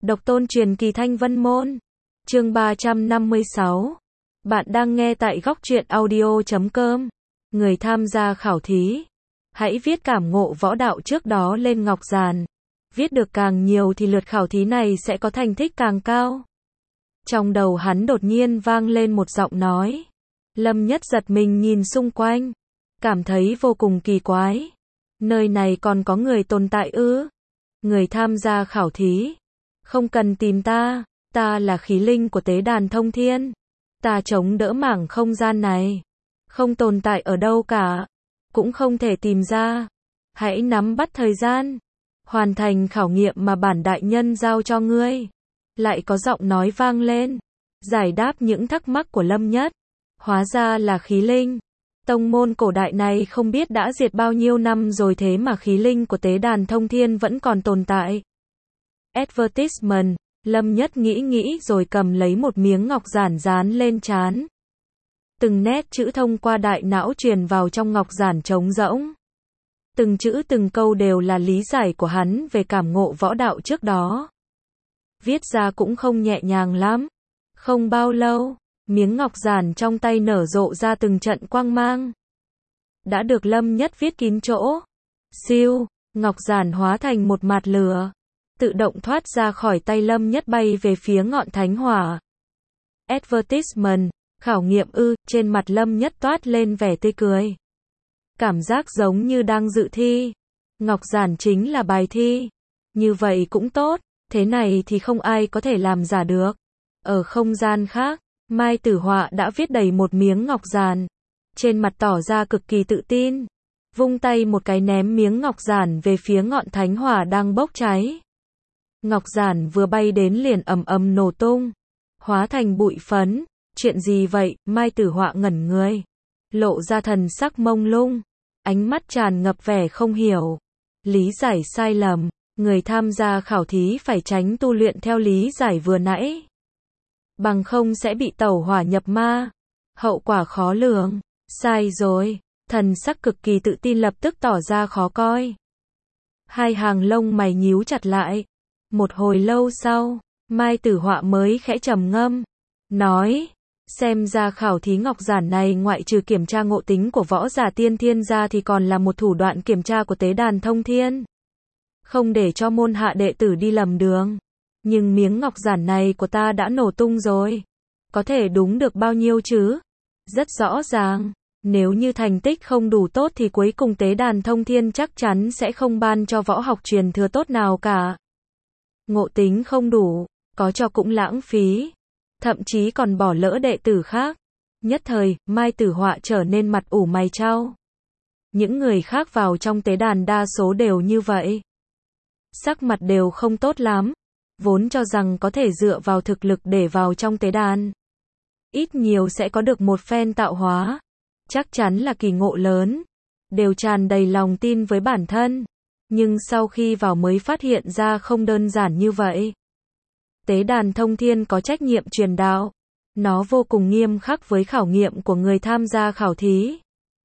Độc tôn truyền kỳ Thanh Vân Môn. Chương 356. Bạn đang nghe tại góc truyện audio.com. Người tham gia khảo thí, hãy viết cảm ngộ võ đạo trước đó lên ngọc giản. Viết được càng nhiều thì lượt khảo thí này sẽ có thành tích càng cao. Trong đầu hắn đột nhiên vang lên một giọng nói. Lâm Nhất giật mình nhìn xung quanh, cảm thấy vô cùng kỳ quái. Nơi này còn có người tồn tại ư? Người tham gia khảo thí, không cần tìm ta, ta là khí linh của tế đàn thông thiên. Ta chống đỡ mảng không gian này, không tồn tại ở đâu cả, cũng không thể tìm ra. Hãy nắm bắt thời gian, hoàn thành khảo nghiệm mà bản đại nhân giao cho ngươi. Lại có giọng nói vang lên, giải đáp những thắc mắc của Lâm Nhất. Hóa ra là khí linh. Tông môn cổ đại này không biết đã diệt bao nhiêu năm rồi, thế mà khí linh của tế đàn thông thiên vẫn còn tồn tại. Advertisement. Lâm Nhất nghĩ rồi cầm lấy một miếng ngọc giản dán lên trán. Từng nét chữ thông qua đại não truyền vào trong ngọc giản trống rỗng. Từng chữ từng câu đều là lý giải của hắn về cảm ngộ võ đạo trước đó. Viết ra cũng không nhẹ nhàng lắm. Không bao lâu, miếng ngọc giản trong tay nở rộ ra từng trận quang mang. Đã được Lâm Nhất viết kín chỗ. Siêu, ngọc giản hóa thành một mạt lửa, tự động thoát ra khỏi tay Lâm Nhất bay về phía ngọn thánh hỏa. Advertisement, khảo nghiệm ư? Trên mặt Lâm Nhất toát lên vẻ tươi cười. Cảm giác giống như đang dự thi. Ngọc giản chính là bài thi. Như vậy cũng tốt, thế này thì không ai có thể làm giả được. Ở không gian khác, Mai Tử Họa đã viết đầy một miếng ngọc giản, trên mặt tỏ ra cực kỳ tự tin. Vung tay một cái ném miếng ngọc giản về phía ngọn thánh hỏa đang bốc cháy. Ngọc giản vừa bay đến liền ầm ầm nổ tung, hóa thành bụi phấn. Chuyện gì vậy? Mai Tử Họa ngẩn người, lộ ra thần sắc mông lung, ánh mắt tràn ngập vẻ không hiểu. Lý giải sai lầm, người tham gia khảo thí phải tránh tu luyện theo lý giải vừa nãy, bằng không sẽ bị tẩu hỏa nhập ma, hậu quả khó lường. Sai rồi. Thần sắc cực kỳ tự tin lập tức tỏ ra khó coi. Hai hàng lông mày nhíu chặt lại. Một hồi lâu sau, Mai Tử Họa mới khẽ trầm ngâm, nói, xem ra khảo thí ngọc giản này ngoại trừ kiểm tra ngộ tính của võ giả tiên thiên ra thì còn là một thủ đoạn kiểm tra của tế đàn thông thiên. Không để cho môn hạ đệ tử đi lầm đường. Nhưng miếng ngọc giản này của ta đã nổ tung rồi. Có thể đúng được bao nhiêu chứ? Rất rõ ràng, nếu như thành tích không đủ tốt thì cuối cùng tế đàn thông thiên chắc chắn sẽ không ban cho võ học truyền thừa tốt nào cả. Ngộ tính không đủ, có cho cũng lãng phí, thậm chí còn bỏ lỡ đệ tử khác. Nhất thời, Mai Tử Họa trở nên mặt ủ mày chau. Những người khác vào trong tế đàn đa số đều như vậy. Sắc mặt đều không tốt lắm, vốn cho rằng có thể dựa vào thực lực để vào trong tế đàn, ít nhiều sẽ có được một phen tạo hóa, chắc chắn là kỳ ngộ lớn, đều tràn đầy lòng tin với bản thân. Nhưng sau khi vào mới phát hiện ra không đơn giản như vậy. Tế đàn thông thiên có trách nhiệm truyền đạo. Nó vô cùng nghiêm khắc với khảo nghiệm của người tham gia khảo thí.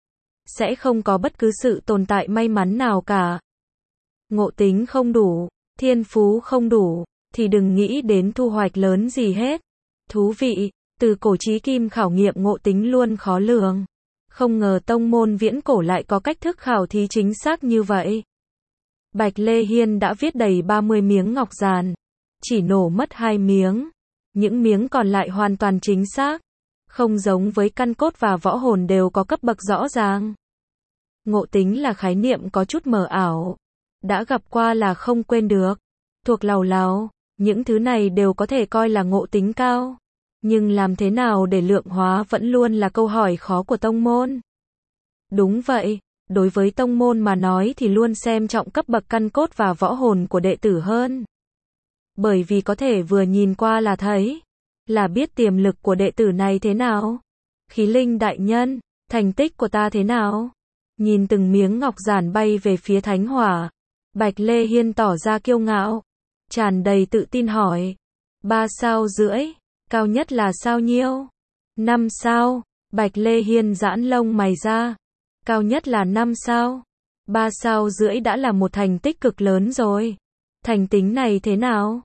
Sẽ không có bất cứ sự tồn tại may mắn nào cả. Ngộ tính không đủ, thiên phú không đủ, thì đừng nghĩ đến thu hoạch lớn gì hết. Thú vị, từ cổ chí kim khảo nghiệm ngộ tính luôn khó lường. Không ngờ tông môn viễn cổ lại có cách thức khảo thí chính xác như vậy. Bạch Lê Hiên đã viết đầy 30 miếng ngọc giản, chỉ nổ mất 2 miếng. Những miếng còn lại hoàn toàn chính xác, không giống với căn cốt và võ hồn đều có cấp bậc rõ ràng. Ngộ tính là khái niệm có chút mờ ảo, đã gặp qua là không quên được, thuộc lào lào, những thứ này đều có thể coi là ngộ tính cao. Nhưng làm thế nào để lượng hóa vẫn luôn là câu hỏi khó của tông môn. Đúng vậy. Đối với tông môn mà nói thì luôn xem trọng cấp bậc căn cốt và võ hồn của đệ tử hơn. Bởi vì có thể vừa nhìn qua là thấy, là biết tiềm lực của đệ tử này thế nào. Khí linh đại nhân, thành tích của ta thế nào? Nhìn từng miếng ngọc giản bay về phía thánh hỏa, Bạch Lê Hiên tỏ ra kiêu ngạo, tràn đầy tự tin hỏi. 3 sao rưỡi, cao nhất là sao nhiêu? 5 sao, Bạch Lê Hiên giãn lông mày ra. Cao nhất là 5 sao. 3 sao rưỡi đã là một thành tích cực lớn rồi. Thành tính này thế nào?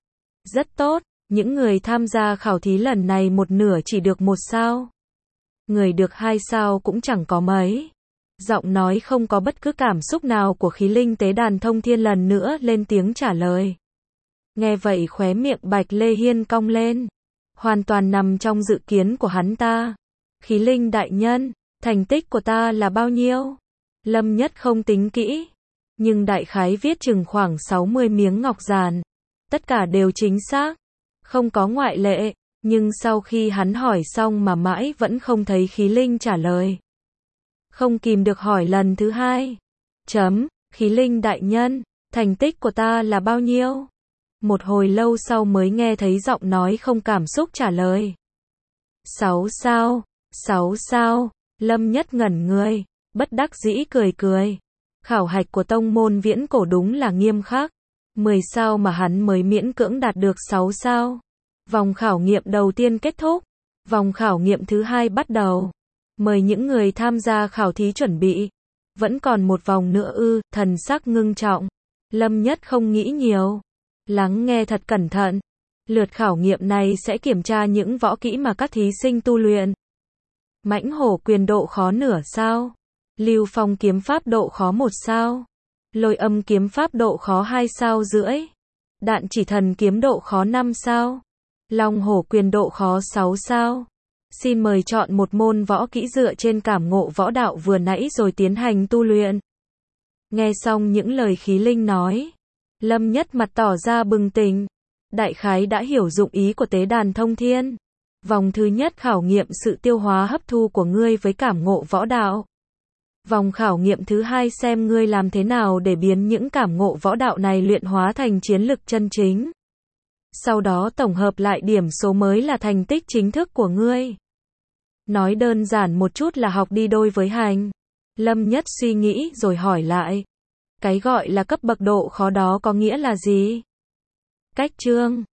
Rất tốt, những người tham gia khảo thí lần này một nửa chỉ được 1 sao. Người được 2 sao cũng chẳng có mấy. Giọng nói không có bất cứ cảm xúc nào của khí linh tế đàn thông thiên lần nữa lên tiếng trả lời. Nghe vậy khóe miệng Bạch Lê Hiên cong lên. Hoàn toàn nằm trong dự kiến của hắn ta. Khí linh đại nhân, thành tích của ta là bao nhiêu? Lâm Nhất không tính kỹ. Nhưng đại khái viết chừng khoảng 60 miếng ngọc giản. Tất cả đều chính xác. Không có ngoại lệ. Nhưng sau khi hắn hỏi xong mà mãi vẫn không thấy khí linh trả lời. Không kìm được hỏi lần thứ 2. Khí linh đại nhân, thành tích của ta là bao nhiêu? Một hồi lâu sau mới nghe thấy giọng nói không cảm xúc trả lời. 6 sao, 6 sao, Lâm Nhất ngẩn người, bất đắc dĩ cười cười. Khảo hạch của tông môn viễn cổ đúng là nghiêm khắc. 10 sao mà hắn mới miễn cưỡng đạt được 6 sao. Vòng khảo nghiệm đầu tiên kết thúc. Vòng khảo nghiệm thứ 2 bắt đầu. Mời những người tham gia khảo thí chuẩn bị. Vẫn còn một vòng nữa ư, thần sắc ngưng trọng. Lâm Nhất không nghĩ nhiều. Lắng nghe thật cẩn thận. Lượt khảo nghiệm này sẽ kiểm tra những võ kỹ mà các thí sinh tu luyện. Mãnh hổ quyền độ khó nửa sao. Lưu phong kiếm pháp độ khó 1 sao. Lôi âm kiếm pháp độ khó 2 sao rưỡi. Đạn chỉ thần kiếm độ khó 5 sao. Long hổ quyền độ khó 6 sao. Xin mời chọn một môn võ kỹ dựa trên cảm ngộ võ đạo vừa nãy rồi tiến hành tu luyện. Nghe xong những lời khí linh nói, Lâm Nhất mặt tỏ ra bừng tỉnh. Đại khái đã hiểu dụng ý của tế đàn thông thiên. Vòng thứ nhất khảo nghiệm sự tiêu hóa hấp thu của ngươi với cảm ngộ võ đạo. Vòng khảo nghiệm thứ 2 xem ngươi làm thế nào để biến những cảm ngộ võ đạo này luyện hóa thành chiến lực chân chính. Sau đó tổng hợp lại điểm số mới là thành tích chính thức của ngươi. Nói đơn giản một chút là học đi đôi với hành. Lâm Nhất suy nghĩ rồi hỏi lại. Cái gọi là cấp bậc độ khó đó có nghĩa là gì? Cách chương